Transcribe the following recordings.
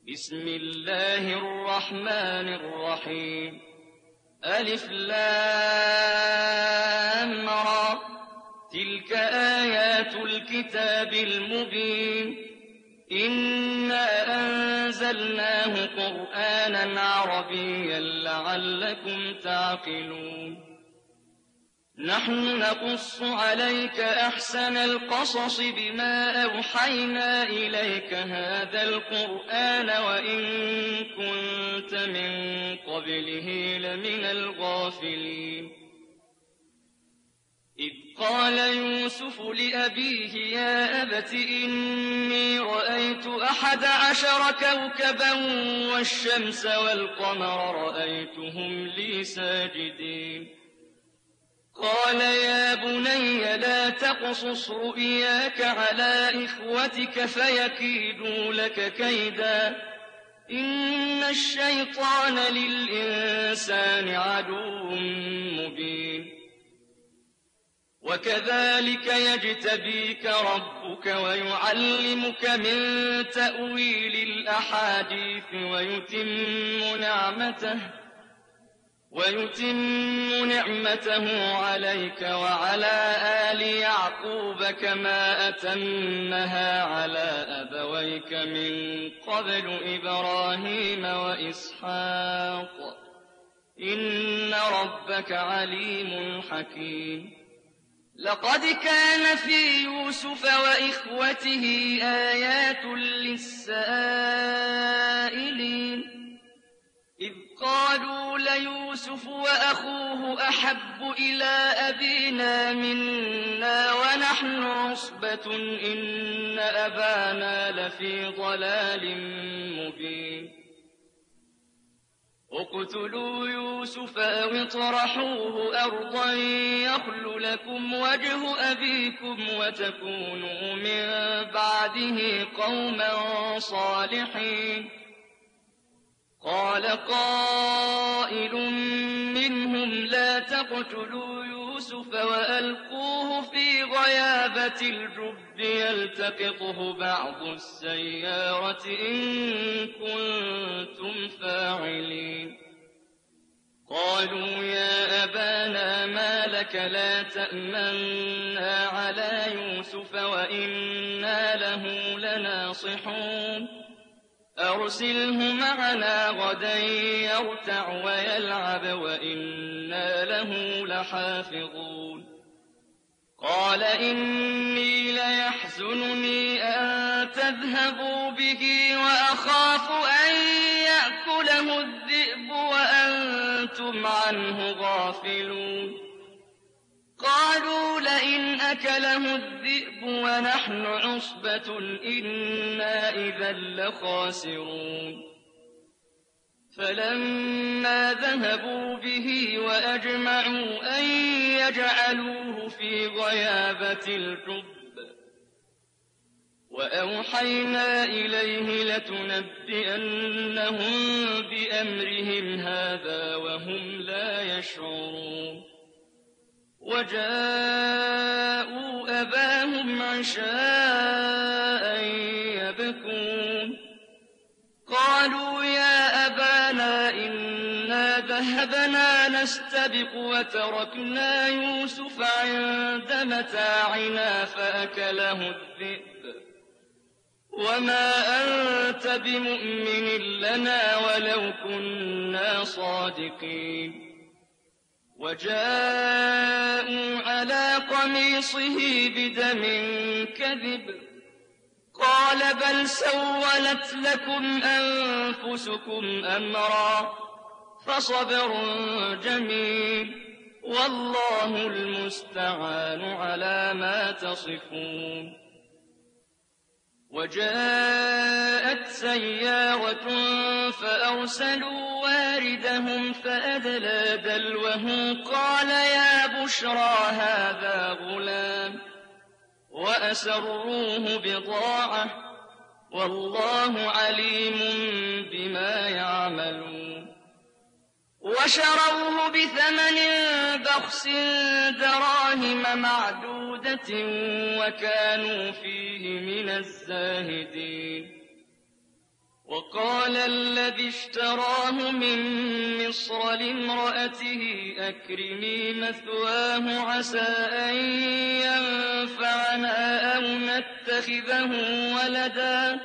بسم الله الرحمن الرحيم. ألف لام را، تلك آيات الكتاب المبين. إنا أنزلناه قرآنا عربيا لعلكم تعقلون. نحن نقص عليك أحسن القصص بما أوحينا إليك هذا القرآن وإن كنت من قبله لمن الغافلين. إذ قال يوسف لأبيه يا أبت إني رأيت 11 كوكبا والشمس والقمر رأيتهم لي ساجدين. قال يا بني لا تقصص رؤياك على إخوتك فيكيدوا لك كيدا إن الشيطان للإنسان عدو مبين. وكذلك يجتبيك ربك ويعلمك من تأويل الأحاديث ويتم نعمته عليك وعلى آل يعقوب كما أتمها على أبويك من قبل إبراهيم وإسحاق إن ربك عليم حكيم. لقد كان في يوسف وإخوته آيات للسائلين إذ قالوا ليوسف وأخوه أحب إلى أبينا منا ونحن عصبة إن أبانا لفي ضلال مبين. اقتلوا يوسف أو اطرحوه أرضا يخل لكم وجه أبيكم وتكونوا من بعده قوما صالحين. قال قائل منهم لا تقتلوا يوسف وألقوه في غيابة الجب يلتقطه بعض السيارة إن كنتم فاعلين. قالوا يا أبانا ما لك لا تأمنا على يوسف وإنا له لناصحون أرسله معنا غدا يرتع ويلعب وإنا له لحافظون. قال إني ليحزنني أن تذهبوا به وأخاف أن يأكله الذئب وأنتم عنه غافلون. قالوا لئن أكله الذئب ونحن عصبة إنا إذا لخاسرون. فلما ذهبوا به وأجمعوا أن يجعلوه في غيابة الجب وأوحينا إليه لتنبئنهم بأمرهم هذا وهم لا يشعرون. وجاءوا أباهم عشاء يبكون. قالوا يا أبانا إنا ذهبنا نستبق وتركنا يوسف عند متاعنا فأكله الذئب وما أنت بمؤمن لنا ولو كنا صادقين. وجاءوا على قميصه بدم كذب قال بل سولت لكم أنفسكم أمرا فصبر جميل والله المستعان على ما تصفون. وجاءت سيارة فأرسلوا واردهم فأدلى دلوه قال يا بشرى هذا غلام وأسروه بضاعة والله عليم بما يعملون. وشروه بثمن بخس دراهم معدودة وكانوا فيه من الزاهدين. وقال الذي اشتراه من مصر لامرأته أكرمي مثواه عسى أن ينفعنا أو نتخذه ولدا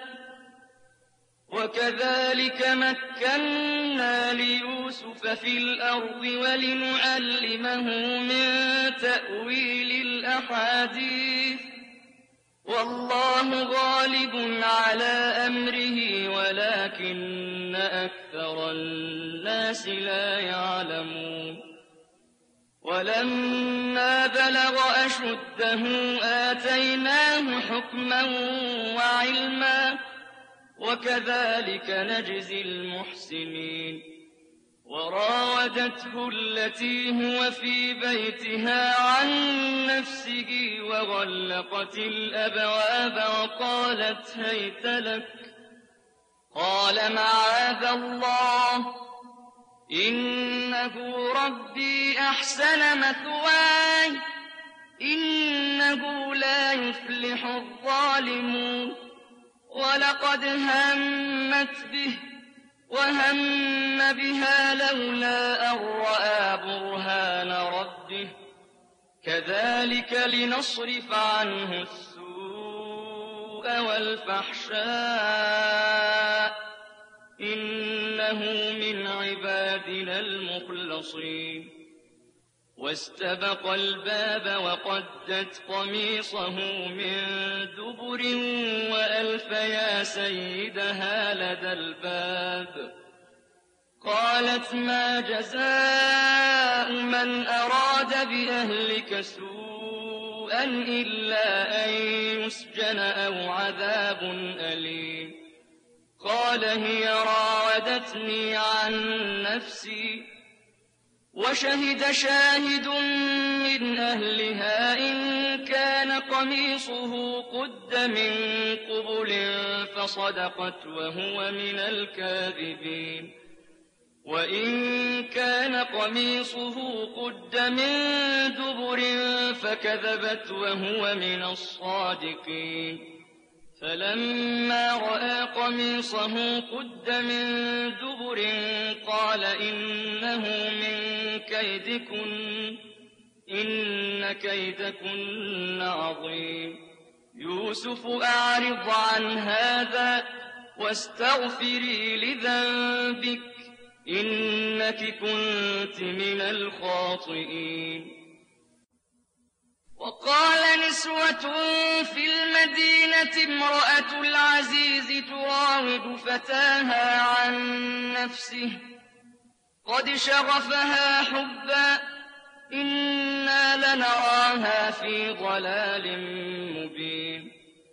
وكذلك مكنا ليوسف في الأرض ولنعلمه من تأويل الأحاديث والله غالب على أمره ولكن أكثر الناس لا يعلمون ولما بلغ أشده آتيناه حكما وعلما وكذلك نجزي المحسنين وراودته التي هو في بيتها عن نفسه وغلقت الأبواب وقالت هيت لك قال معاذ الله إنه ربي أحسن مثواي إنه لا يفلح الظالمون ولقد همت به وهم بها لولا أن رأى برهان ربه كذلك لنصرف عنه السوء والفحشاء إنه من عبادنا المخلصين واستبق الباب وقدت قميصه من دبر وألف يا سيدها لدى الباب قالت ما جزاء من أراد بأهلك سوءا إلا أن يسجن أو عذاب أليم قال هي راودتني عن نفسي وشهد شاهد من أهلها إن كان قميصه قد من قبل فصدقت وهو من الكاذبين وإن كان قميصه قد من دبر فكذبت وهو من الصادقين فلما رأى قميصه قد من دبر قال إنه من كيدكن إن كيدكن عظيم يوسف أعرض عن هذا واستغفري لذنبك إنك كنت من الخاطئين وقال نسوة في المدينة امرأة العزيز تراود فتاها عن نفسه قد شغفها حبا إنا لنراها في ضلال مبين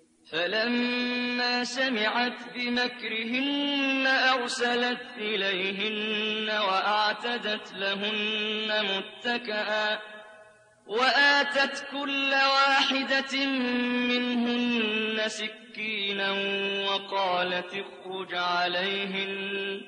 فلما سمعت بمكرهن أرسلت إليهن وأعتدت لهن متكئا وآتت كل واحدة منهن سكينا وقالت اخرج عليهن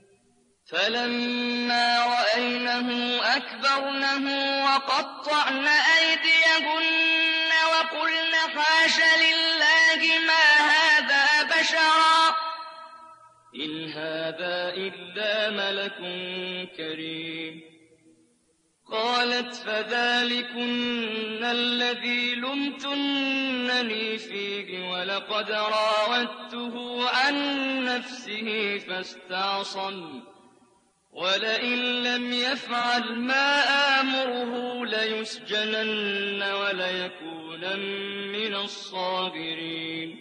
فلما رأينه أكبرنه وقطعن أيديهن وقلن حاش لله ما هذا بشرا إن هذا إلا ملك كريم قالت فذلكن الذي لمتنني فيه ولقد راودته عن نفسه فاستعصم ولئن لم يفعل ما آمره ليسجنن وليكونن من الصاغرين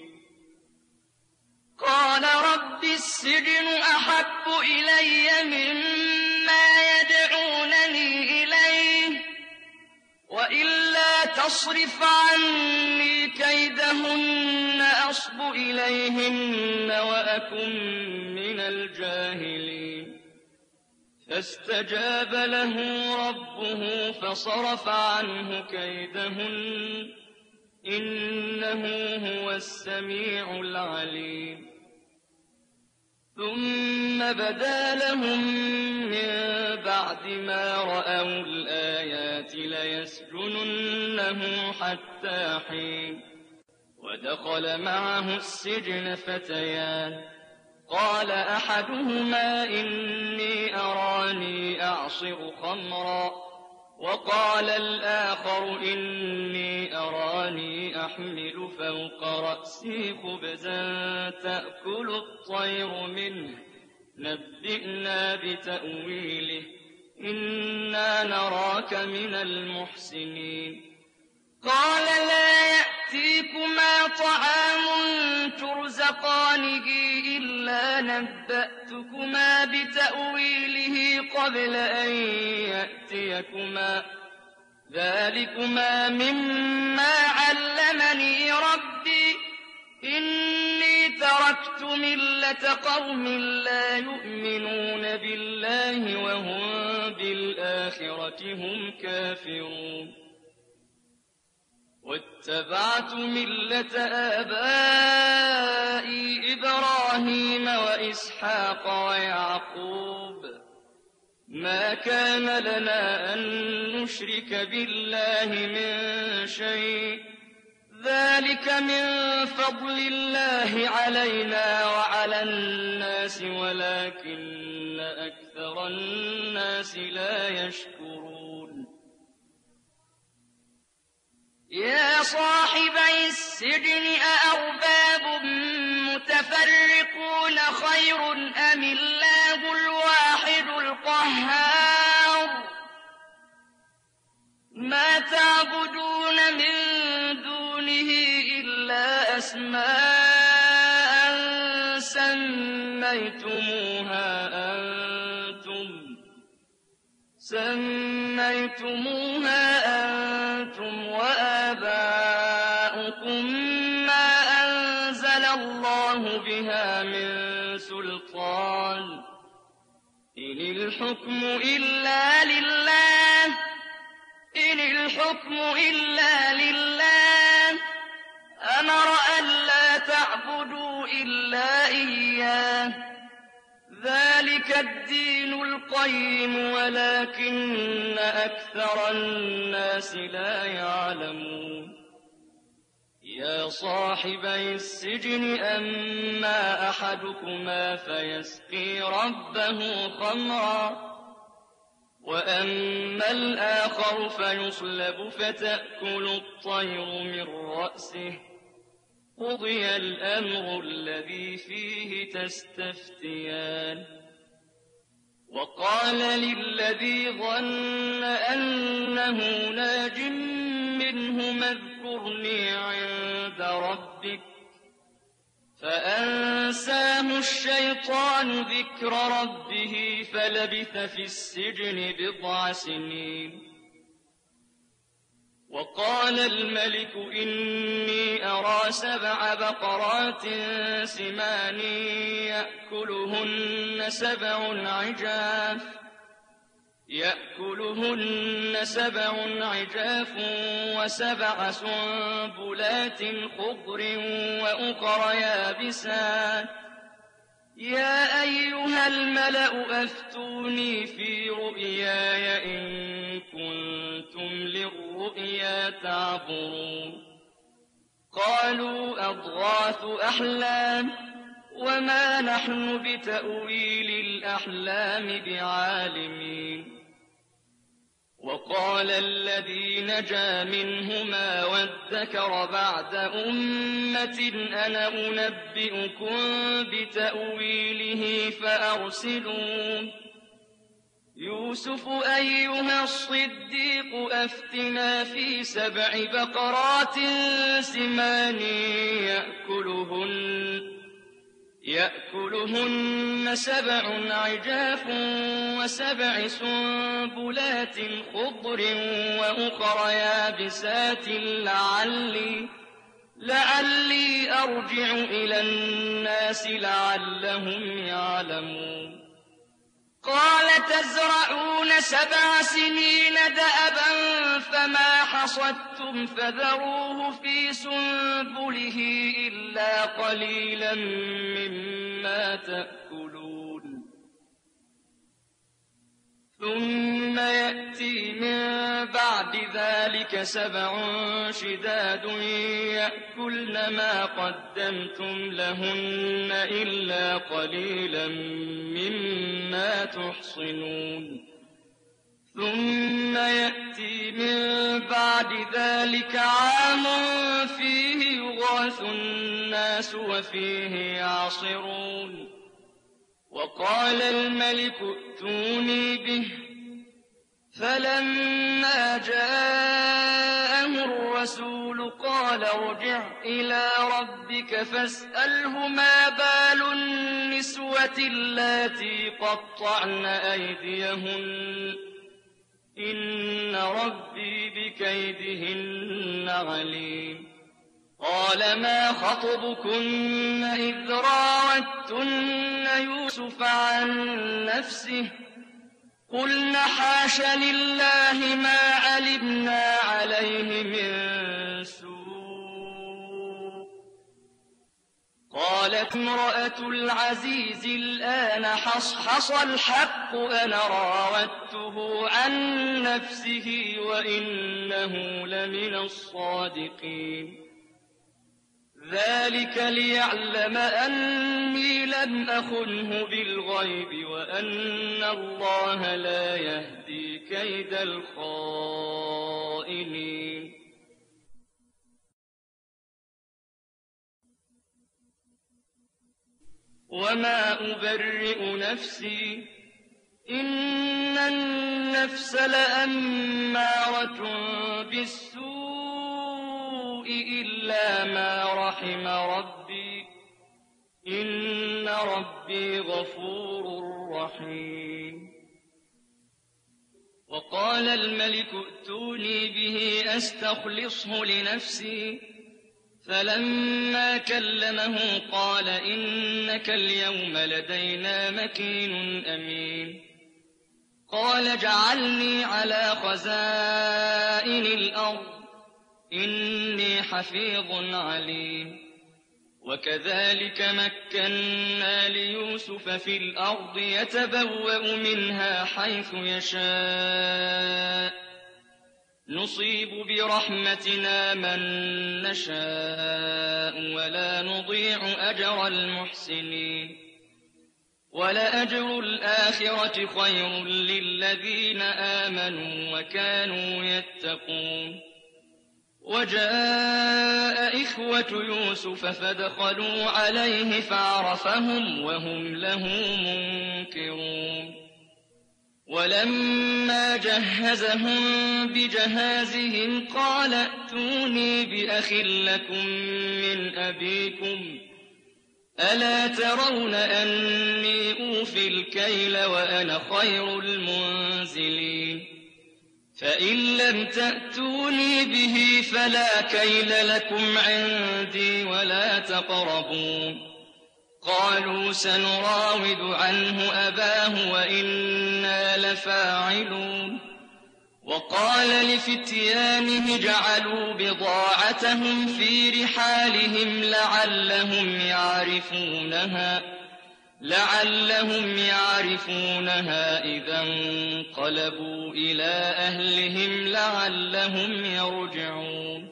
قال رب السجن أحب إلي مما يدعونني إليه وإلا تصرف عني كيدهن أصب إليهن وأكن من الجاهلين فاستجاب له ربه فصرف عنه كيدهن إنه هو السميع العليم ثم بدا لهم من بعد ما رأوا الآيات ليسجننه حتى حين ودخل معه السجن فتيان قال أحدهما إني أراني أعصر خمرا وقال الآخر إني أراني أحمل فوق رأسي خبزا تأكل الطير منه نبئنا بتأويله إنا نراك من المحسنين قال لا يأتيكما طعام ترزقانه إلا نبأتكما بتأويله قبل أن يأتيكما ذلكما مما علمني ربي إني تركت ملة قوم لا يؤمنون بالله وهم بالآخرة هم كافرون واتبعت ملة آبائي إبراهيم وإسحاق ويعقوب ما كان لنا أن نشرك بالله من شيء ذلك من فضل الله علينا وعلى الناس ولكن أكثر الناس لا يشكرون يا صاحبي السجن أأرباب متفرقون خير أم الله الواحد القهار ما تعبدون من دونه إلا أسماء سميتموها أنتم وآباؤكم ما أنزل الله بها من سلطان إن الحكم إلا لله أمر ألا تعبدوا إلا إياه ذلك الدين القيم ولكن أكثر الناس لا يعلمون يا صاحبي السجن أما أحدكما فيسقي ربه خمرا وأما الآخر فيصلب فتأكل الطير من رأسه قضي الأمر الذي فيه تستفتيان وقال للذي ظن أنه ناج منهما اذكرني عند ربك فأنساه الشيطان ذكر ربه فلبث في السجن 9 سنين وقال الملك إني أرى 7 بقرات سمان يأكلهن 7 عجاف و7 سنبلات خضر وأخر يابسات يا أيها الملأ أفتوني في رؤياي إن كنتم للرؤيا تعبرون قالوا أضغاث أحلام وما نحن بتأويل الأحلام بعالمين وقال الذي نجا منهما وادكر بعد أمة أنا أنبئكم بتأويله فأرسلون يوسف أيها الصديق أفتنا في 7 بقرات سمان يأكلهن 7 عجاف و7 سنبلات خضر وأخر يابسات لعلي أرجع إلى الناس لعلهم يعلمون قال تزرعون 7 سنين دأبا فما حصدتم فذروه في سنبله إلا قليلا مما تأكلون ثم يأتي من بعد ذلك 7 شداد يأكلن ما قدمتم لهن إلا قليلا مما تحصنون ثم يأتي من بعد ذلك عام فيه يغاث الناس وفيه يعصرون وقال الملك ائتوني به فلما جاءه الرسول قال ارجع إلى ربك فاسأله ما بال النسوة اللاتي قطعن أيديهن إن ربي بكيدهن عليم قال ما خطبكن إذ راوتن يوسف عن نفسه قلن حاش لله ما علمنا عليه من سوء قالت امرأة العزيز الآن حصحص الحق أنا راودته عن نفسه وإنه لمن الصادقين ذلك ليعلم أني لم أخنه بالغيب وأن الله لا يهدي كيد الخائنين وما أبرئ نفسي إن النفس لأمارة بالسوء إلا ما رحم ربي إن ربي غفور رحيم وقال الملك ائتوني به أستخلصه لنفسي فلما كلمه قال إنك اليوم لدينا مكين أمين قال اجعلني على خزائن الأرض إني حفيظ عليم وكذلك مكنا ليوسف في الأرض يتبوأ منها حيث يشاء نصيب برحمتنا من نشاء ولا نضيع أجر المحسنين ولأجر الآخرة خير للذين آمنوا وكانوا يتقون وجاء إخوة يوسف فدخلوا عليه فعرفهم وهم له منكرون ولما جهزهم بجهازهم قال ائتوني بأخ لكم من أبيكم ألا ترون أني أوفي الكيل وأنا خير المنزلين فإن لم تأتوني به فلا كيل لكم عندي ولا تقربون قالوا سنراود عنه أباه وإنا لفاعلون وقال لفتيانه جعلوا بضاعتهم في رحالهم لعلهم يعرفونها إذا انقلبوا إلى أهلهم لعلهم يرجعون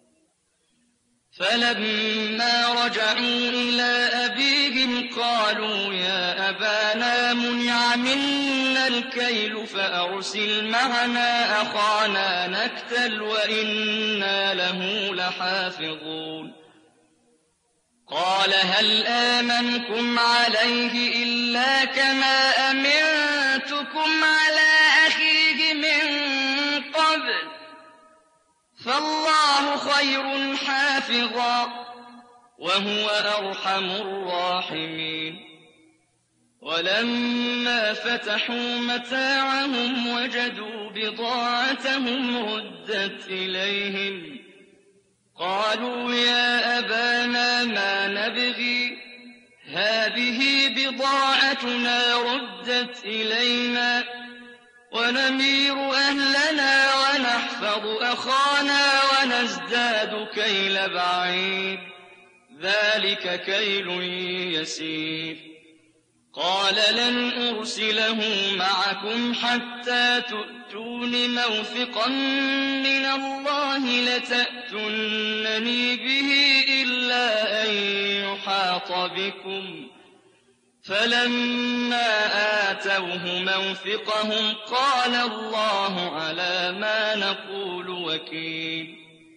فلما رجعوا إلى أبيهم قالوا يا أبانا منع منا الكيل فأرسل معنا أخانا نكتل وإنا له لحافظون قال هل آمنكم عليه إلا كما أمنتكم على أخيه من قبل فالله خير حافظا وهو أرحم الراحمين ولما فتحوا متاعهم وجدوا بضاعتهم ردت إليهم قالوا يا أبانا ما نبغي هذه بضاعتنا ردت إلينا ونمير أهلنا ونحفظ أخانا ونزداد كيل بعير ذلك كيل يسير قال لن أرسله معكم حتى تؤتون موثقا من الله لتأتونني به إلا أن يحاط بكم. فلما آتوه موثقهم قال الله على ما نقول وكيل.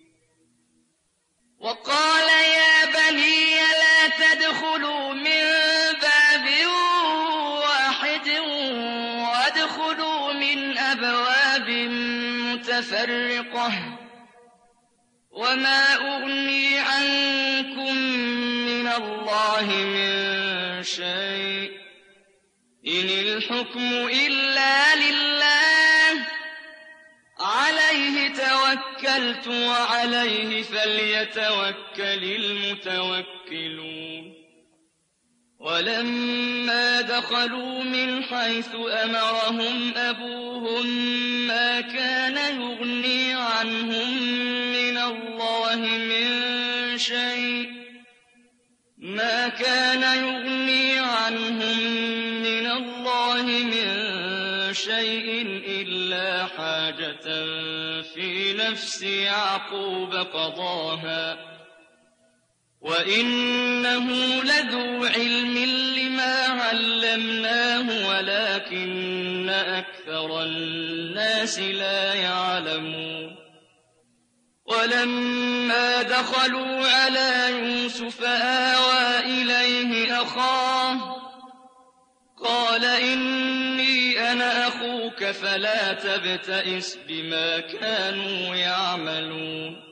وقال يا بني لا تدخلوا من باب واحد وادخلوا من أبواب متفرقة وما أغني عنكم من الله من شيء إن الحكم إلا لله عليه توكلت وعليه فليتوكل المتوكلون. ولما دخلوا من حيث أمرهم أبوهم ما كان يغني عنهم من الله من شيء إلا حاجة في نفس يعقوب قضاها وإنه لذو علم لما علمناه ولكن أكثر الناس لا يعلمون. ولما دخلوا على يوسف آوى إليه أخاه قال إني أنا أخوك فلا تبتئس بما كانوا يعملون.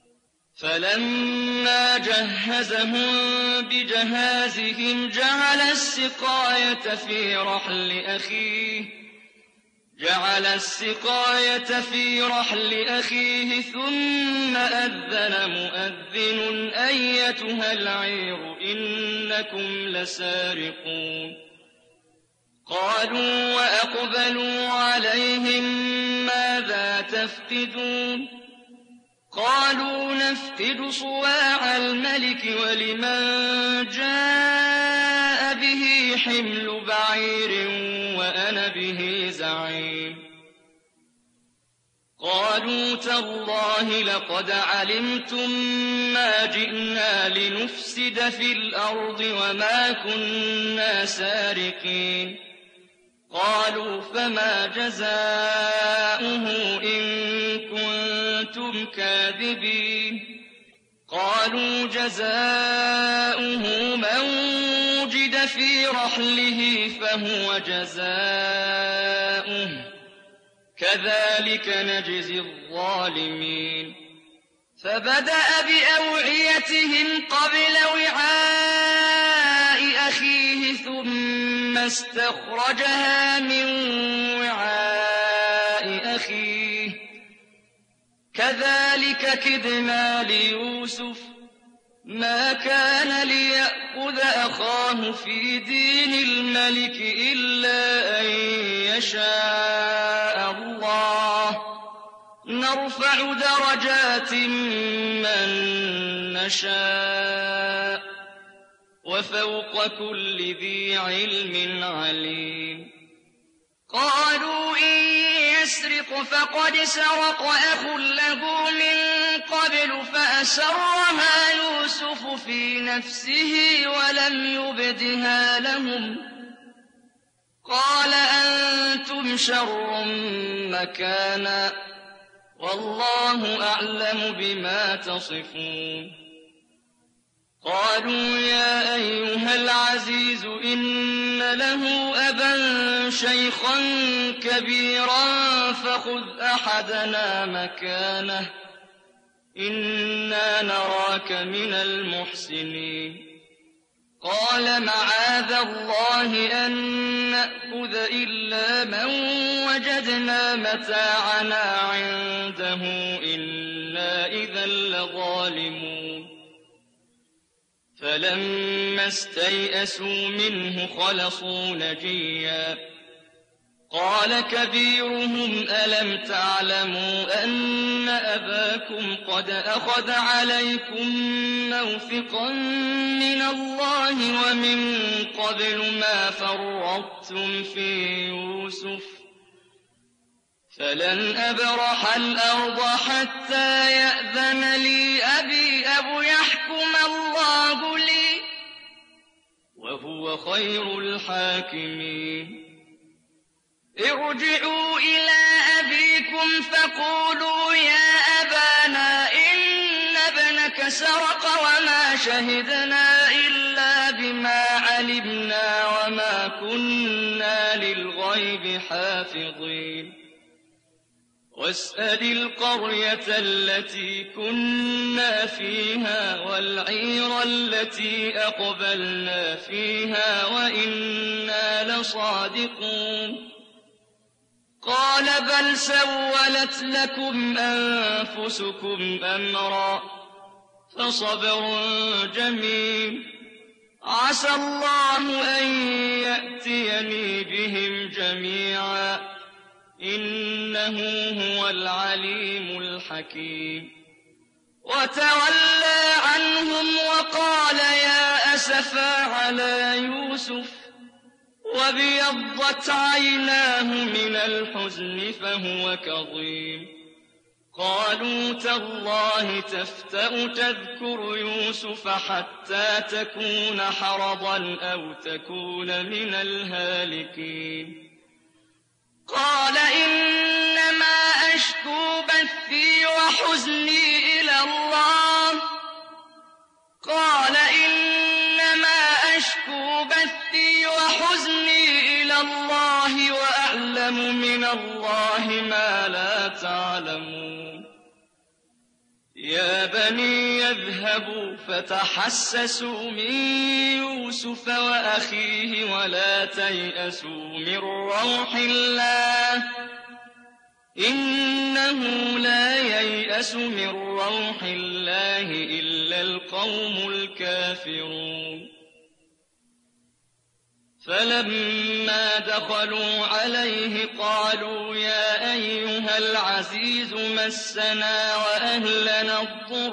فلما جهزهم بجهازهم جعل السقاية في رحل أخيه ثم أذن مؤذن أيتها العير إنكم لسارقون. قالوا وأقبلوا عليهم ماذا تفقدون قالوا نفقد صواع الملك ولمن جاء به حمل بعير وأنا به زعيم. قالوا تالله لقد علمتم ما جئنا لنفسد في الأرض وما كنا سارقين. قالوا فما جزاؤه إن كنتم كاذبين. قالوا جزاؤه من وجد في رحله فهو جزاؤه كذلك نجزي الظالمين. فبدأ بأوعيتهم قبل وعاء أخيه ثم استخرجها من وعاء أخيه كذلك كدنا ليوسف ما كان ليأخذ أخاه في دين الملك إلا أن يشاء الله نرفع درجات من نشاء وفوق كل ذي علم عليم. قالوا إن يسرق فقد سرق أخ له من قبل فأسرها يوسف في نفسه ولم يبدها لهم. قال أنتم شر مكانا والله أعلم بما تصفون. قالوا يا أيها العزيز إن له أبا شيخا كبيرا فخذ أحدنا مكانه إنا نراك من المحسنين. قال معاذ الله أن نأخذ إلا من وجدنا متاعنا عنده إنا إذا لظالمون. فلما استيئسوا منه خلصوا نجيا قال كبيرهم ألم تعلموا أن أباكم قد أخذ عليكم موثقا من الله ومن قبل ما فرطتم في يوسف فلن أبرح الأرض حتى يأذن لي أبي أو يحكم الله لي وهو خير الحاكمين ارجعوا إلى أبيكم فقولوا يا أبانا إن ابنك سرق وما شهدنا إلا بما علمنا وما كنا للغيب حافظين واسأل القرية التي كنا فيها والعير التي أقبلنا فيها وإنا لصادقون قال بل سولت لكم أنفسكم أمرا فصبر جميل عسى الله أن يأتيني بهم جميعا إنه هو العليم الحكيم وتولى عنهم وقال يا أسفا على يوسف وابيضت عيناه من الحزن فهو كظيم قالوا تالله تفتأ تذكر يوسف حتى تكون حرضا أو تكون من الهالكين قال إنما أشكو بثي وحزني إلى الله وأعلم من الله ما لا تعلمون يا بني يذهبوا فتحسسوا من يوسف وأخيه ولا تيأسوا من روح الله إنه لا ييأس من روح الله إلا القوم الكافرون فلما دخلوا عليه قالوا يا أيها العزيز مسنا وأهلنا الضر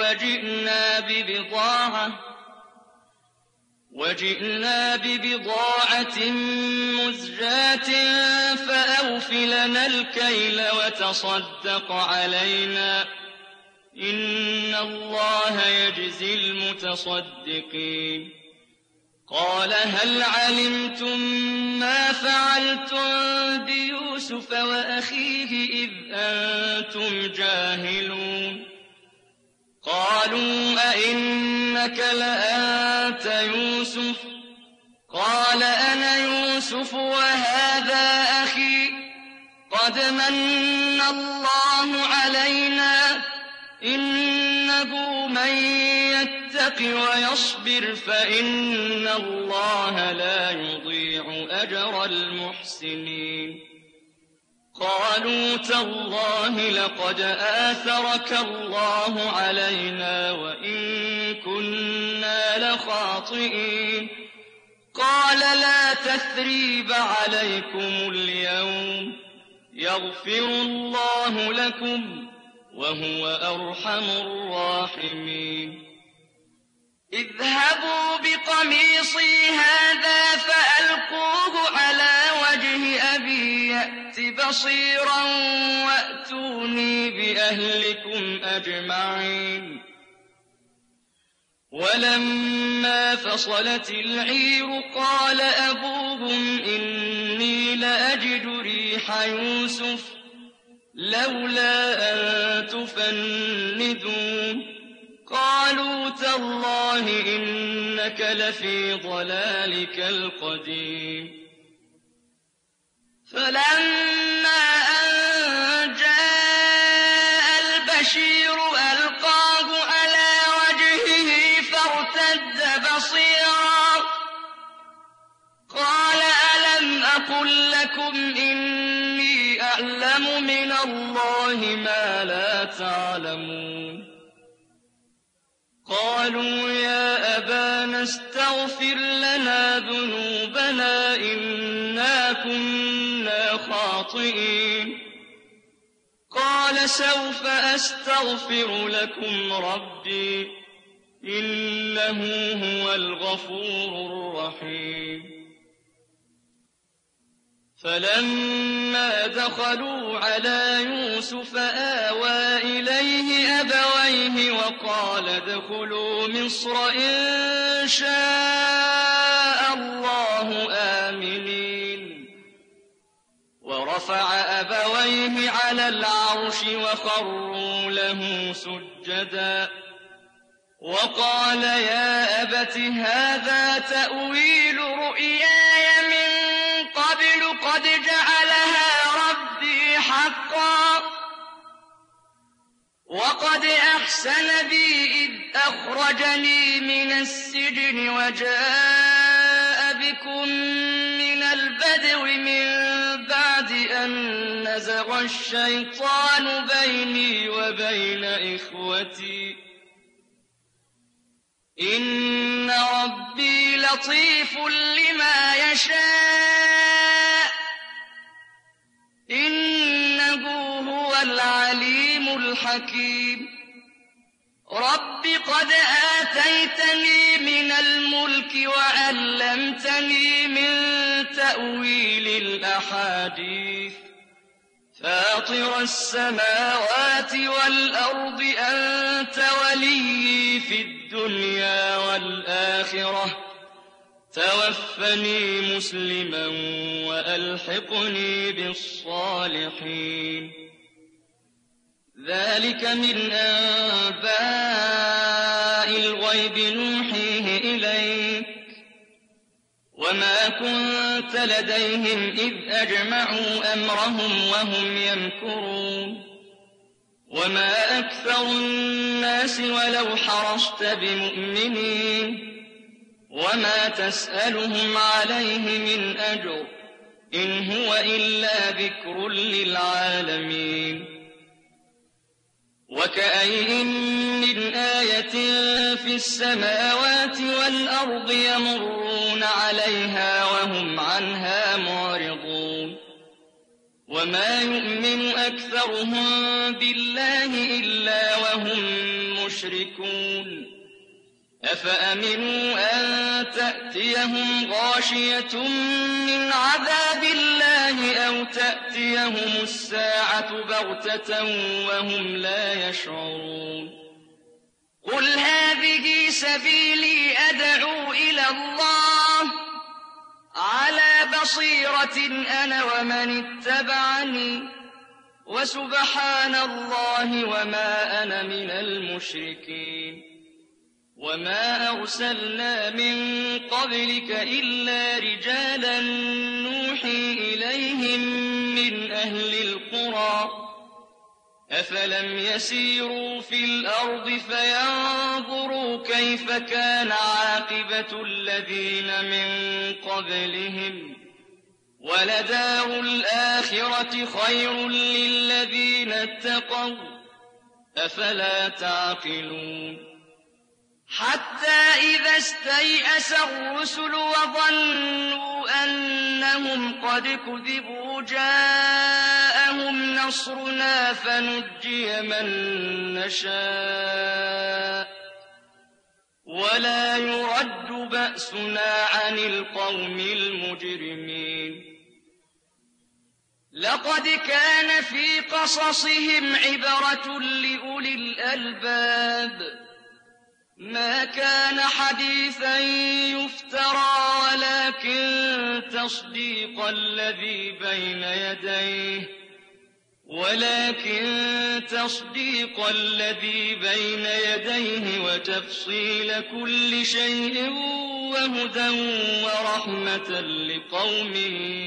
وجئنا ببضاعة مزجاة فأوف لنا الكيل وتصدق علينا إن الله يجزي المتصدقين قال هل علمتم ما فعلتم بيوسف وأخيه إذ أنتم جاهلون قالوا أئنك لأنت يوسف قال أنا يوسف وهذا أخي قد من الله علينا إنه من يتق ويصبر فإن الله لا يضيع أجر المحسنين قالوا تالله لقد آثرك الله علينا وإن كنا لخاطئين قال لا تثريب عليكم اليوم يغفر الله لكم وهو أرحم الراحمين اذهبوا بقميصي هذا فألقوه على وجه أبي يأت بصيرا وأتوني بأهلكم أجمعين ولما فصلت العير قال أبوهم إني لأجد ريح يوسف لولا أن تفندون قالوا تالله إنك لفي ضلالك القديم فلما أن جاء البشير ألقاه على وجهه فارتد بصيرا قال ألم أقل لكم إني أعلم من الله ما لا تعلمون قالوا يا أبانا استغفر لنا ذنوبنا إنا كنا خاطئين قال سوف أستغفر لكم ربي إنه هو الغفور الرحيم فلما دخلوا على يوسف آوى إليه أبويه وقال ادخلوا مصر إن شاء الله آمنين ورفع أبويه على العرش وخروا له سجدا وقال يا أبت هذا تأويل رؤياي من قبل قد جعلها ربي حقا وقد أحسن بي إذ أخرجني من السجن وجاء بكم من البدو من بعد أن نزغ الشيطان بيني وبين إخوتي إن ربي لطيف لما يشاء إنه هو العليم الحكيم رب قد آتيتني من الملك وعلمتني من تأويل الأحاديث فاطر السماوات والأرض أنت ولي في الدنيا والآخرة توفني مسلما وألحقني بالصالحين ذلك من أنباء الغيب نوحيه إليك وما كنت لديهم إذ أجمعوا أمرهم وهم يمكرون وما أكثر الناس ولو حرصت بمؤمنين وما تسألهم عليه من أجر إن هو إلا ذكر للعالمين وكأين من آية في السماوات والأرض يمرون عليها وهم عنها معرضون وما يؤمن أكثرهم بالله إلا وهم مشركون أفأمنوا أن تأتيهم غاشية من عذاب الله أو تأتيهم الساعة بغتة وهم لا يشعرون قل هذه سبيلي أدعو إلى الله على بصيرة أنا ومن اتبعني وسبحان الله وما أنا من المشركين وما أرسلنا من قبلك إلا رجالا نوحي إليهم من أهل القرى أفلم يسيروا في الأرض فينظروا كيف كان عاقبة الذين من قبلهم ولدار الآخرة خير للذين اتقوا أفلا تعقلون حتى إذا استيأس الرسل وظنوا أنهم قد كذبوا جاءهم نصرنا فنجي من نشاء ولا يرد بأسنا عن القوم المجرمين لقد كان في قصصهم عبرة لأولي الألباب ما كان حديثا يفترى ولكن تصديق الذي بين يديه وتفصيل كل شيء وهدى ورحمة لقوم